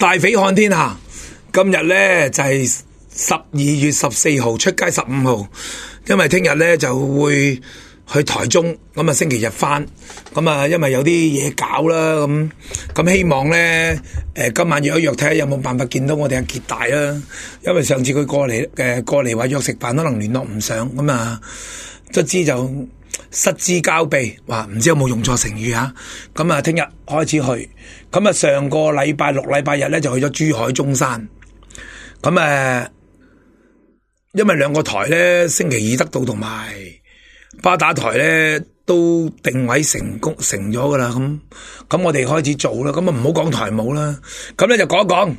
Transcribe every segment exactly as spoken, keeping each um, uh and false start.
大匪看天下，今日咧就係十二月十四號，出街十五號，因為聽日咧就會去台中，咁啊星期日翻，咁啊因為有啲嘢搞啦，咁咁希望咧誒今晚約一約睇下有冇辦法見到我哋阿傑大啦，因為上次佢過嚟誒過嚟話約食飯，可能聯絡唔上，咁啊卒之就失之交臂，話唔知有冇用錯成語啊？咁啊聽日開始去，咁啊上個禮拜六禮拜日咧就去咗珠海中山，咁誒因為兩個台咧星期二得到同埋巴打台咧都定位成功成咗噶啦，咁咁我哋開始做啦，咁啊唔好講台務啦，咁咧就講一講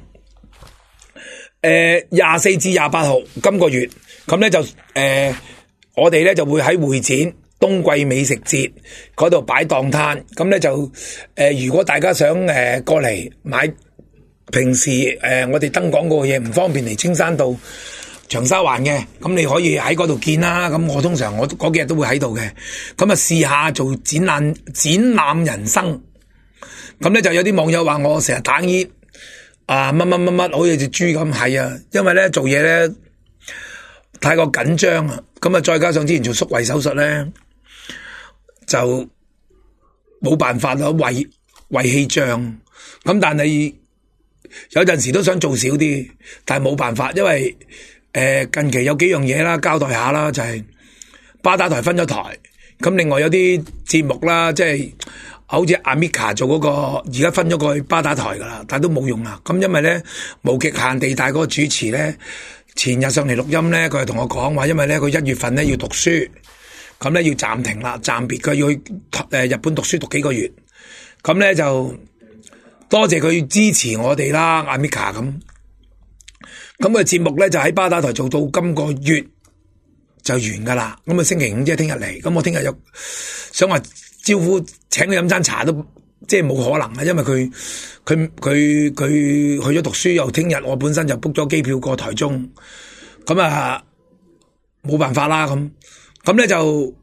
誒廿四至廿八號今個月，咁咧就誒、呃、我哋咧就會喺會展冬季美食節嗰度擺檔攤，咁咧就誒、呃、如果大家想誒、呃、過嚟買平時誒、呃、我哋登廣告嘅嘢唔方便嚟青山道長沙灣嘅，咁你可以喺嗰度見啦。咁我通常我嗰幾日都會喺度嘅，咁啊試下做展覽展覽人生。咁咧就有啲網友話我成日打熱啊乜乜乜乜好似隻豬咁，係啊，因為咧做嘢咧太過緊張啊，咁啊再加上之前做縮胃手術咧就冇辦法啦，胃胃氣脹，咁但係有陣時都想做少啲，但係冇辦法，因為誒、呃，近期有幾樣嘢啦，交代下啦，就係、是、巴打台分咗台，咁另外有啲節目啦，即係好似阿 Mika 做嗰、那個，而家分咗過去巴打台噶啦，但係都冇用啊。咁因為咧無極限地帶嗰個主持咧，前日上嚟錄音咧，佢係同我講話，因為咧佢一月份咧要讀書，咁咧要暫停啦，暫別佢要去誒日本讀書讀幾個月，咁咧就多謝佢支持我哋啦，阿 Mika 咁。咁個節目咧就喺巴打台做到今個月就完噶啦，咁啊星期五即係聽日嚟，咁我聽日有想話招呼請佢飲餐茶都即係冇可能啊，因為佢佢佢佢去咗讀書，又聽日我本身就 book 咗機票過台中，咁啊冇辦法啦，咁咁咧就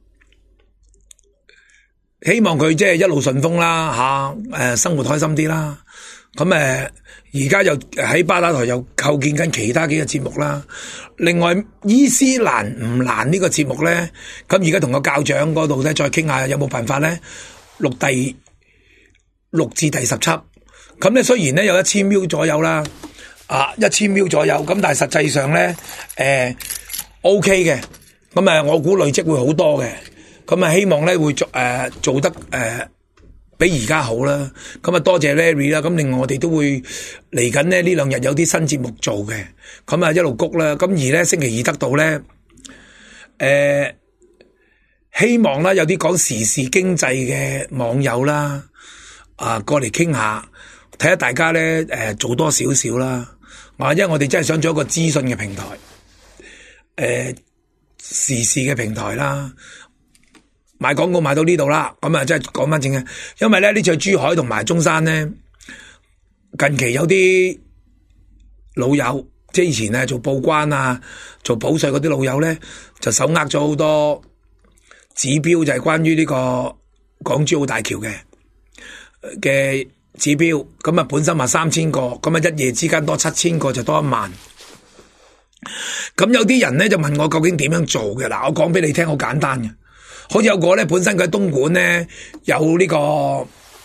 希望佢即係一路順風啦吓，誒、啊、生活開心啲啦。咁誒，而家又喺巴打台又構建緊其他幾個節目啦。另外伊斯蘭唔難呢個節目咧，咁而家同個教長嗰度咧再傾下有冇辦法咧錄第六至第十輯。咁咧雖然咧有一千秒左右啦，啊一千秒左右，咁但係實際上咧誒 O K 嘅。咁誒我估累積會好多嘅。咁啊希望咧會做誒、呃、做得誒。呃比而家好啦，咁啊多謝 Larry 啦，咁另外我哋都會嚟緊咧呢兩日有啲新節目做嘅，咁啊一路谷啦，咁而咧星期二得到咧，誒、呃、希望啦有啲講時事經濟嘅網友啦，啊過嚟傾下，睇下大家咧誒、呃、做多少少啦，啊因為我哋真係想做一個資訊嘅平台，誒、呃、時事嘅平台啦。買廣告買到呢度啦，咁啊真係講翻正嘅，因為咧呢次去珠海同埋中山咧，近期有啲老友，即係以前咧做報關啊、做保稅嗰啲老友咧，就手握咗好多指標，就係關於呢個港珠澳大橋嘅嘅指標，咁啊本身話三千個，咁啊一夜之間多七千個就多一萬。咁有啲人咧就問我究竟點樣做嘅？嗱，我講俾你聽，好簡單嘅。好似有個咧，本身佢喺東莞咧有呢、這個誒誒、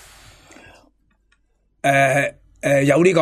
呃呃、有呢個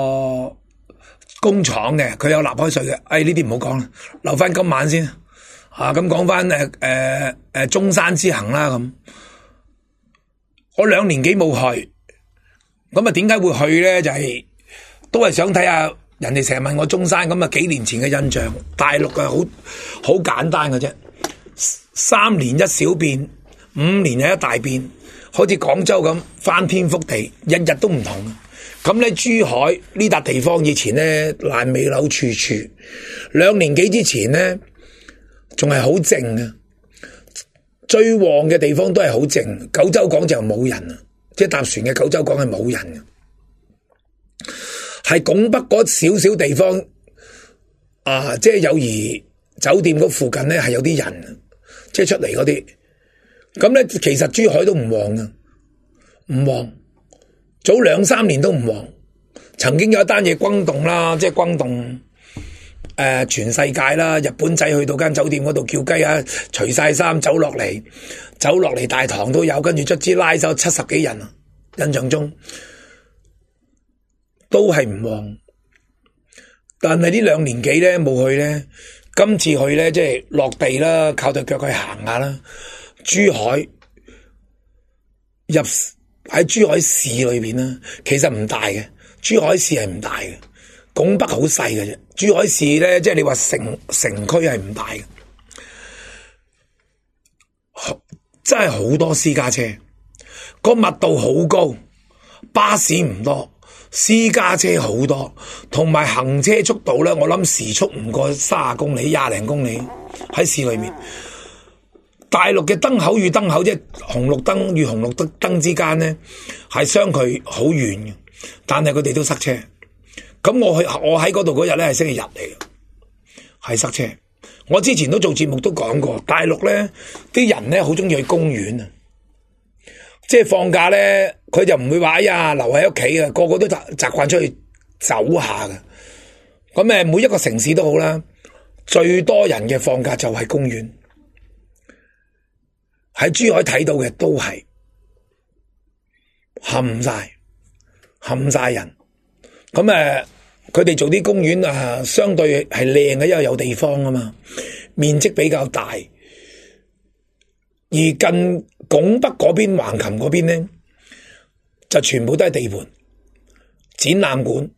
工廠嘅，佢有納開稅嘅。哎，呢啲唔好講啦，留翻今晚先吓。咁講翻誒誒誒中山之行啦。咁我兩年幾冇去，咁啊點解會去咧？就係、是、都係想睇下人哋成日問我中山，咁啊幾年前嘅印象，大陸啊好好簡單嘅啫。三年一小變，五年又一大變，好似廣州咁翻天覆地，日日都唔同。咁咧珠海呢笪地方以前咧爛尾樓處處，兩年幾之前咧仲係好靜嘅，最旺嘅地方都係好靜。九州港就冇人啊，即係搭船嘅九州港係冇人嘅，係拱北嗰少少地方啊，即係友誼酒店嗰附近咧係有啲人。即係出嚟嗰啲，咁咧其實珠海都唔旺啊，唔旺，早兩三年都唔旺， 曾經有一單嘢轟動啦，即係轟動誒、呃、全世界啦。日本仔去到間酒店嗰度叫雞啊，除晒衫走落嚟，走落嚟大堂都有，跟住卒之拉走七十幾人啊，印象中都係唔旺。但係呢兩年幾咧冇去咧，今次去咧即係落地啦，靠對腳去行下啦。珠海入喺珠海市裏邊啦，其實唔大嘅，珠海市係唔大嘅，拱北好細嘅啫。珠海市咧，即係你話城城區係唔大嘅，真係好多私家車，個密度好高，巴士唔多，私家車好多，同埋行車速度咧，我諗時速唔過三十公里、廿零公里喺市裏面。大陸嘅燈口與燈口，即係紅綠燈與紅綠燈燈之間咧，係相距好遠嘅，但係佢哋都塞車。咁我去我喺嗰度嗰日咧係星期日嚟嘅，係塞車。我之前都做節目都講過，大陸咧啲人咧好中意去公園啊，即係放假咧，佢就唔會話哎呀留喺屋企啊，個個都習習慣出去走下嘅。咁誒，每一個城市都好啦，最多人嘅放假就係公園。喺珠海睇到嘅都係冚晒冚晒人，咁誒，佢哋做啲公園啊，相對係靚嘅，因為有地方啊嘛，面積比較大。而近拱北嗰邊橫琴嗰邊咧，就全部都係地盤、展覽館、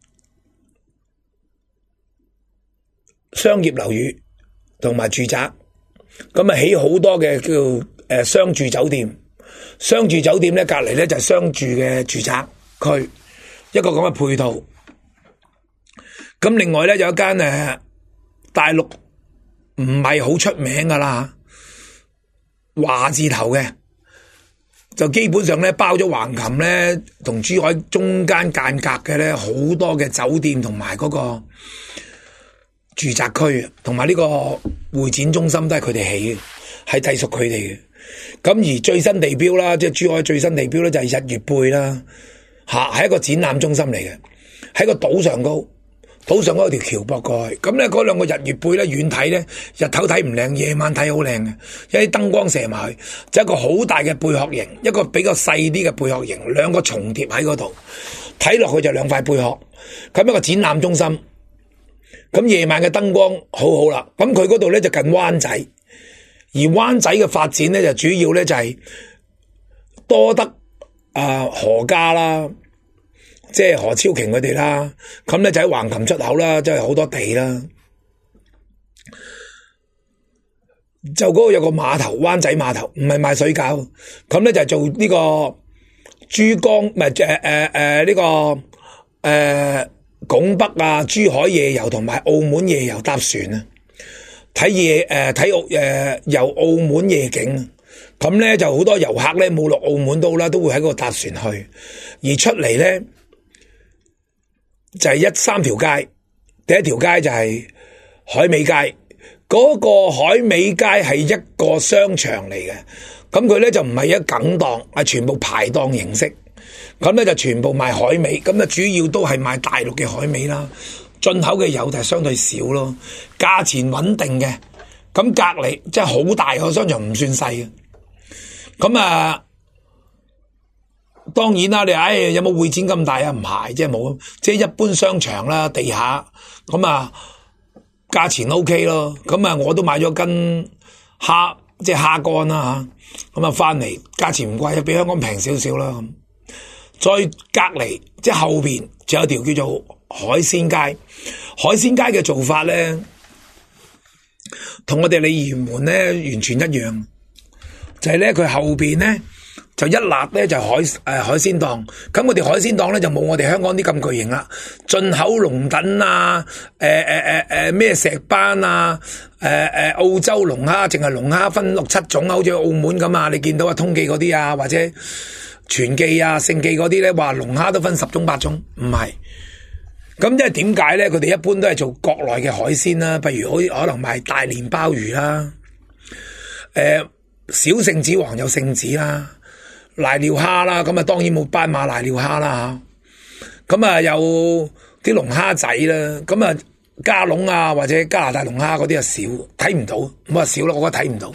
商業樓宇同埋住宅，咁啊起好多嘅叫誒，商住酒店，商住酒店咧，隔籬咧就係商住嘅住宅區，一個咁嘅配套。咁另外咧有一間誒，大陸唔係好出名噶啦，華字頭嘅，就基本上咧包咗橫琴咧同珠海中間間隔嘅咧好多嘅酒店同埋嗰個住宅區，同埋呢個會展中心都係佢哋起嘅，係隸屬佢哋嘅。咁而最新地標啦，即係珠海最新地標咧就係日月貝啦，吓係一個展覽中心嚟嘅，喺個島上高，島上高有條橋駁過去，咁咧嗰兩個日月貝咧遠睇咧，日頭睇唔靚，夜晚睇好靚嘅，有啲燈光射埋去，就一個好大嘅貝殼形，一個比較細啲嘅貝殼形，兩個重疊喺嗰度，睇落去就兩塊貝殼，咁一個展覽中心，咁夜晚嘅燈光好好啦，咁佢嗰度咧就近灣仔。而灣仔嘅發展咧就主要咧就係多得啊、呃、何家啦，即係何超瓊佢哋啦，咁咧就喺橫琴出口啦，即係好多地啦。就嗰度有個碼頭，灣仔碼頭唔係賣水餃，咁咧就係做呢個珠江唔係誒誒誒呢個誒、呃、拱北啊、珠海夜遊同埋澳門夜遊搭船啊。睇夜誒睇澳誒遊澳門夜景，咁咧就好多遊客咧冇落澳門都啦，都會喺嗰度搭船去，而出嚟咧就係、是、一三條街，第一條街就係海味街，嗰、那個海味街係一個商場嚟嘅，咁佢咧就唔係一梗檔，係全部排檔形式，咁咧就全部賣海味，咁啊主要都係賣大陸嘅海味啦。進口嘅油就係相對少咯，價錢穩定嘅，咁隔籬即係好大個商場，唔算細嘅。咁啊，當然啦，你話唉有冇會展咁大啊？唔係，即係冇，即係一般商場啦，地下咁啊，價錢 OK 咯。咁啊，我都買咗斤蝦，即係蝦乾啦吓，咁啊翻嚟，價錢唔貴，比香港平少少啦。咁再隔籬即係後邊，仲有條叫做海鮮街，海鮮街嘅做法咧，同我哋鯉魚門咧完全一樣，就係咧佢後邊咧就一立咧就海誒、呃、海鮮檔，咁我哋海鮮檔咧就冇我哋香港啲咁巨型啦，進口龍躉啊，誒誒誒誒咩石斑啊，誒、呃、誒澳洲龍蝦，淨係龍蝦分六七種，好似澳門咁啊，你見到啊通記嗰啲啊，或者全記啊、盛記嗰啲咧，話龍蝦都分十種八種，唔係。咁即係點解咧？佢哋一般都係做國內嘅海鮮啦，譬如好似可能賣大連鮑魚啦，誒、呃，小聖子王有聖子啦，瀨尿蝦啦，咁啊當然冇斑馬瀨尿蝦啦咁啊有啲龍蝦仔啦，咁啊加龍啊或者加拿大龍蝦嗰啲啊少，睇唔到，唔好話少啦，我覺得睇唔到。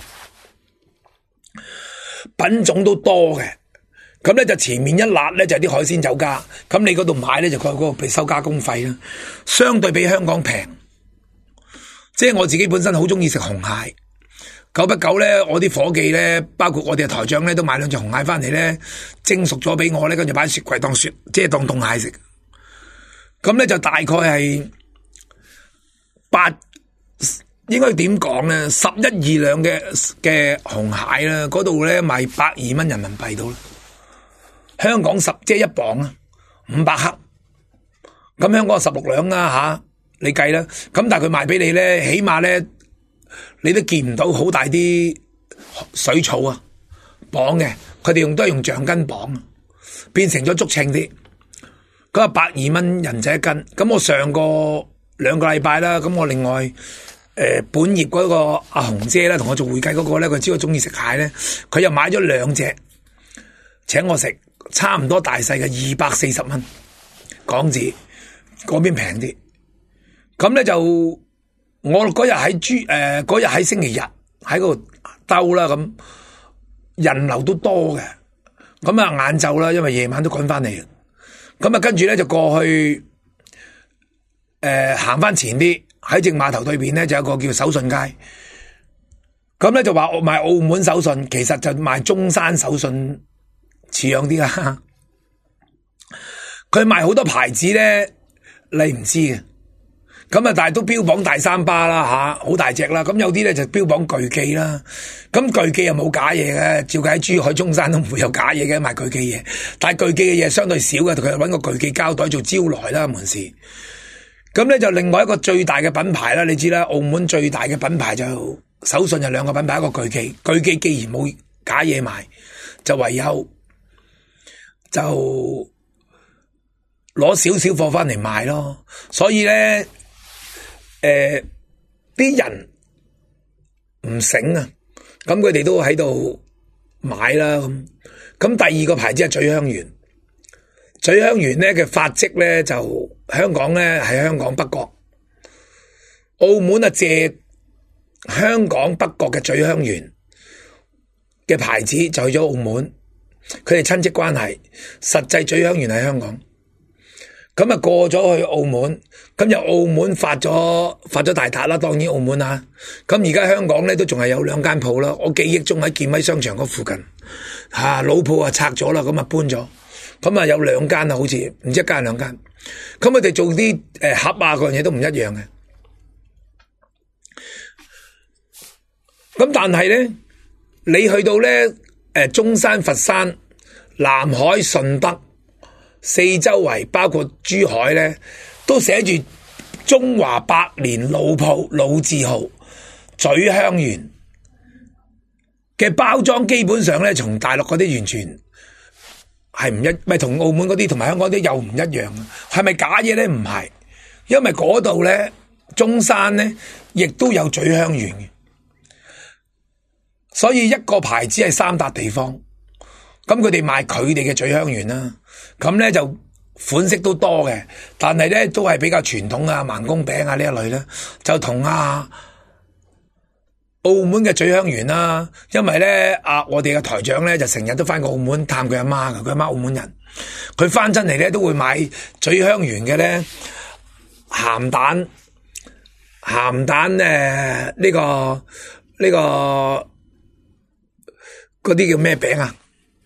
品種都多嘅，咁咧就前面一辣咧就係啲海鮮酒家，咁你嗰度買咧就佢嗰個收加工費啦，相對比香港平。即係我自己本身好中意食紅蟹，久不久咧我啲伙計咧，包括我哋嘅台長咧，都買兩隻紅蟹翻嚟咧，蒸熟咗俾我咧，跟住擺喺雪櫃當雪，即係當凍蟹食。咁咧就大概係八。應該點講咧？十一二兩嘅嘅紅蟹啦，嗰度咧賣百二蚊人民幣到啦。香港十即係一磅啊，五百克。咁香港十六兩啦吓，你計啦。咁但係佢賣俾你咧，起碼咧你都見唔到好大啲水草啊，磅嘅。佢哋用都係用橡筋磅，變成咗竹稱啲。咁啊，百二蚊人仔一斤。咁我上個兩個禮拜啦，咁我另外。誒、呃，本業嗰個阿紅姐咧，同我做會計嗰個咧，佢知我中意食蟹咧，佢又買咗兩隻，請我食，差唔多大細嘅二百四十蚊港紙，嗰邊平啲。咁咧就我嗰日喺豬誒，嗰日喺星期日喺嗰度兜啦，咁人流都多嘅。咁啊晏晝啦，因為夜晚都趕翻嚟，咁啊跟住咧就過去誒行翻前啲。喺正碼頭對面咧就有一個叫手信街，咁咧就話賣澳門手信，其實就賣中山手信似樣啲啦。佢賣好多牌子咧，你唔知嘅，咁啊但係都標榜大三巴啦吓，好大隻啦。咁有啲咧就標榜巨記啦，咁巨記又冇假嘢嘅，照計喺珠海中山都唔會有假嘢嘅賣巨記嘢，但係巨記嘅嘢相對少嘅，佢揾個巨記膠袋做招來啦門市。咁咧就另外一個最大嘅品牌啦，你知啦，澳門最大嘅品牌就手信，有兩個品牌，一個巨記，巨記既然冇假嘢賣，就唯有就攞少少貨翻嚟賣咯。所以咧，誒啲人唔醒啊，咁佢哋都喺度買啦。咁咁第二個牌子係咀香園。咀香園咧嘅發跡咧就香港咧係香港北角，澳門啊借香港北角嘅咀香園嘅牌子就去咗澳門，佢哋親戚關係，實際咀香園喺香港，咁啊過咗去澳門，咁由澳門發咗發咗大達啦，當然澳門啊，咁而家香港咧都仲係有兩間鋪啦，我記憶中喺健威商場嗰附近，吓、啊、老鋪啊拆咗啦，咁啊搬咗。咁啊有兩間啊，好似唔知一間兩間，咁佢哋做啲誒、呃、盒啊嗰樣嘢都唔一樣嘅。咁但係咧，你去到咧誒、呃、中山、佛山、南海、順德四周圍，包括珠海咧，都寫住中華百年老鋪老字號咀香園嘅包裝，基本上咧從大陸嗰啲完全。係唔一，咪同澳門嗰啲同埋香港啲又唔一樣啊？係咪假嘢咧？唔係，因為嗰度咧，中山咧，亦都有咀香園嘅，所以一個牌子係三笪地方，咁佢哋賣佢哋嘅咀香園啦，咁咧就款式都多嘅，但係咧都係比較傳統啊，盲公餅啊呢一類咧，就同啊。澳門嘅咀香園啦，因為咧啊，我哋嘅台長咧就成日都翻過澳門探佢阿媽噶，佢阿媽澳門人，佢翻親嚟咧都會買咀香園嘅咧鹹蛋鹹蛋誒呢、呃這個呢、這個嗰啲叫咩餅啊？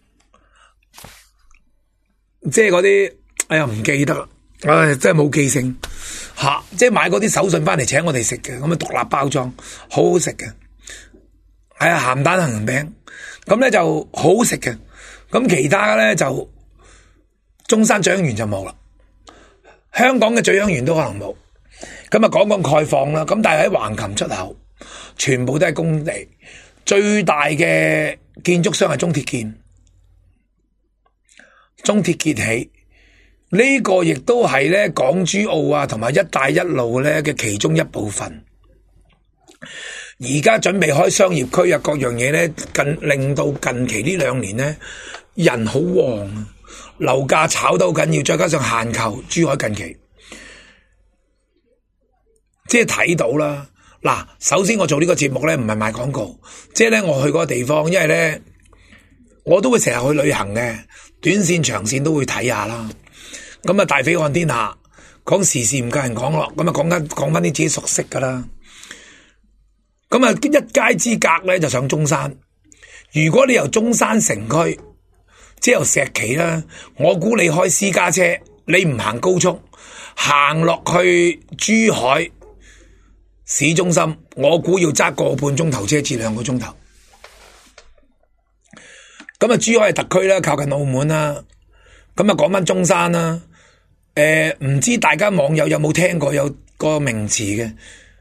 即係嗰啲哎呀唔記得啦，唉、哎、真係冇記性吓、啊，即係買嗰啲手信翻嚟請我哋食嘅，咁啊獨立包裝，好好食嘅。係啊，鹹蛋杏仁餅，咁咧就好好食嘅。咁其他咧就中山咀香園就冇啦，香港嘅咀香園都可能冇。咁啊講講概況啦。咁但係喺橫琴出口，全部都係工地，最大嘅建築商係中鐵建，中鐵建起呢個亦都係咧港珠澳啊同埋一帶一路咧嘅其中一部分。而家準備開商業區啊，各樣嘢咧，近令到近期呢兩年咧人好旺啊！ 樓價炒得好緊要，再加上限購，珠海近期即係睇到啦。嗱，首先我做呢個節目咧，唔係賣廣告，即係咧我去嗰個地方，因為咧我都會成日去旅行嘅，短線長線都會睇下啦。咁啊，大匪看天下，講時事唔夠人講咯，咁啊講緊講翻啲自己熟悉噶啦。咁啊，一街之隔咧就上中山。如果你由中山城區，即係由石岐啦，我估你開私家車，你唔行高速，行落去珠海市中心，我估要揸個半鐘頭車至兩個鐘頭。咁啊，珠海係特區啦，靠近澳門啦。咁啊，講翻中山啦。誒、呃，唔知大家網友有冇聽過有個名詞嘅？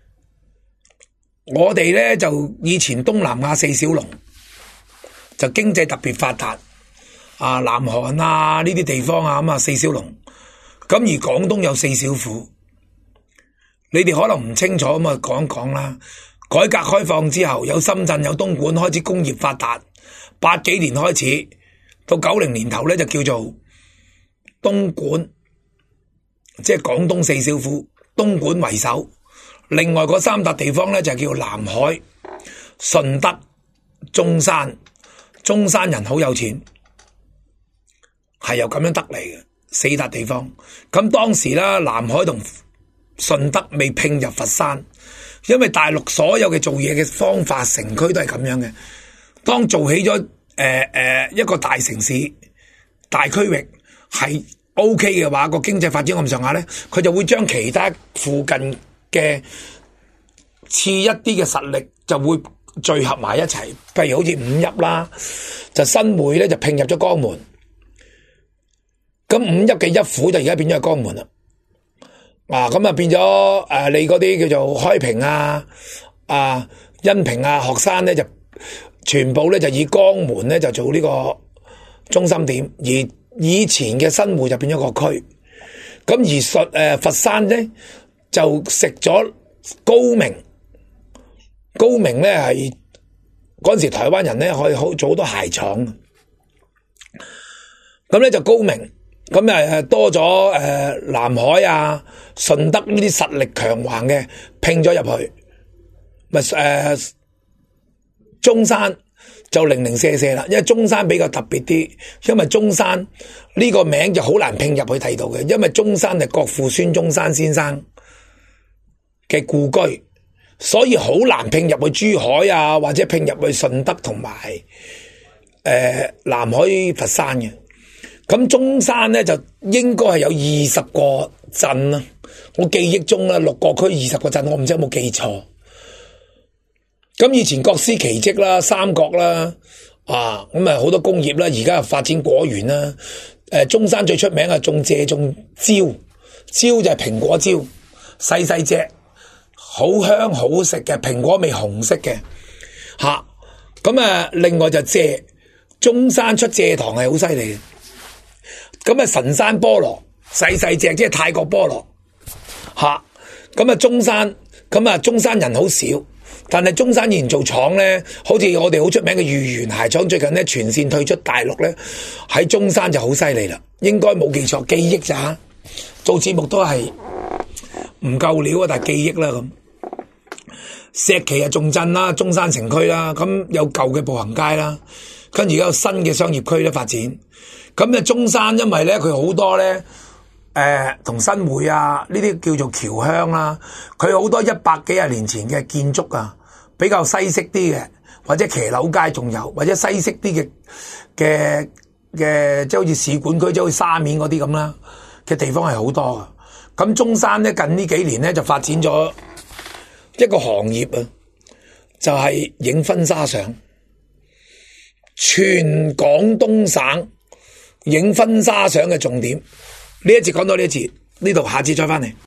我哋咧就以前東南亞四小龍就經濟特別發達啊，南韓啊呢啲地方啊咁啊四小龍。咁而廣東有四小虎。你哋可能唔清楚，咁啊講一講啦。改革開放之後，有深圳有東莞開始工業發達，八幾年開始到九零年頭咧就叫做東莞，即係廣東四小虎，東莞為首。另外嗰三笪地方咧就叫南海、順德、中山。中山人好有錢，係由咁樣得嚟嘅四笪地方。咁當時啦，南海同順德未併入佛山，因為大陸所有嘅做嘢嘅方法，城區都係咁樣嘅。當做起咗誒誒一個大城市、大區域係 OK 嘅話，個經濟發展咁上下咧，佢就會將其他附近嘅次一啲嘅實力就會聚合埋一齊。譬如好似五邑啦，就新會咧就併入咗江門，咁五邑嘅一府就而家變咗係江門啦。啊，咁啊變咗誒、呃，你嗰啲叫做開平啊、啊恩平啊、鶴山咧就全部咧就以江門咧就做呢個中心點，而以前嘅新會就變咗個區。咁而佛誒佛山咧就食咗高明，高明咧係嗰陣時台灣人咧可以好做好多鞋廠，咁咧就高明。咁誒多咗誒、呃、南海啊、順德呢啲實力強橫嘅拼咗入去，咪誒、呃、中山就零零舍舍啦，因為中山比較特別啲，因為中山呢個名就好難拼入去睇到嘅，因為中山係國父孫中山先生嘅故居，所以好難拼入去珠海啊，或者拼入去順德同埋誒南海佛山嘅。咁中山咧就應該係有二十個鎮啦，我記憶中啦六個區二十個鎮，我唔知有冇記錯。咁以前各司其職啦，三角啦，啊咁啊好多工業啦，而家又發展果園啦。誒，中山最出名係種蔗種蕉，蕉就係蘋果蕉，細細隻，好香好食嘅，蘋果味紅色嘅，吓。咁啊，另外就蔗，中山出蔗糖係好犀利嘅。咁啊，神山菠蘿細細隻，即係泰國菠蘿吓。咁啊，中山咁啊，中山人好少，但係中山以前做廠咧，好似我哋好出名嘅豫園鞋廠，最近咧全線退出大陸咧，喺中山就好犀利啦。應該冇記錯，記憶咋？做節目都係唔夠料啊，但係記憶啦咁。石岐啊，重鎮啦，中山城區啦，咁有舊嘅步行街啦，跟住而家有新嘅商業區咧發展。咁啊，中山因為咧佢好多咧，誒、呃、同新會啊呢啲叫做僑鄉啦，佢好多一百幾廿年前嘅建築啊，比較西式啲嘅，或者騎樓街仲有，或者西式啲嘅嘅嘅，即係好似使館區，即係好似沙面嗰啲咁啦嘅地方係好多啊。咁中山咧近呢幾年咧就發展咗一個行業啊，就係、是、影婚紗相，全廣東省影婚紗相嘅重點。呢一節講到呢一節，呢度下次再翻嚟。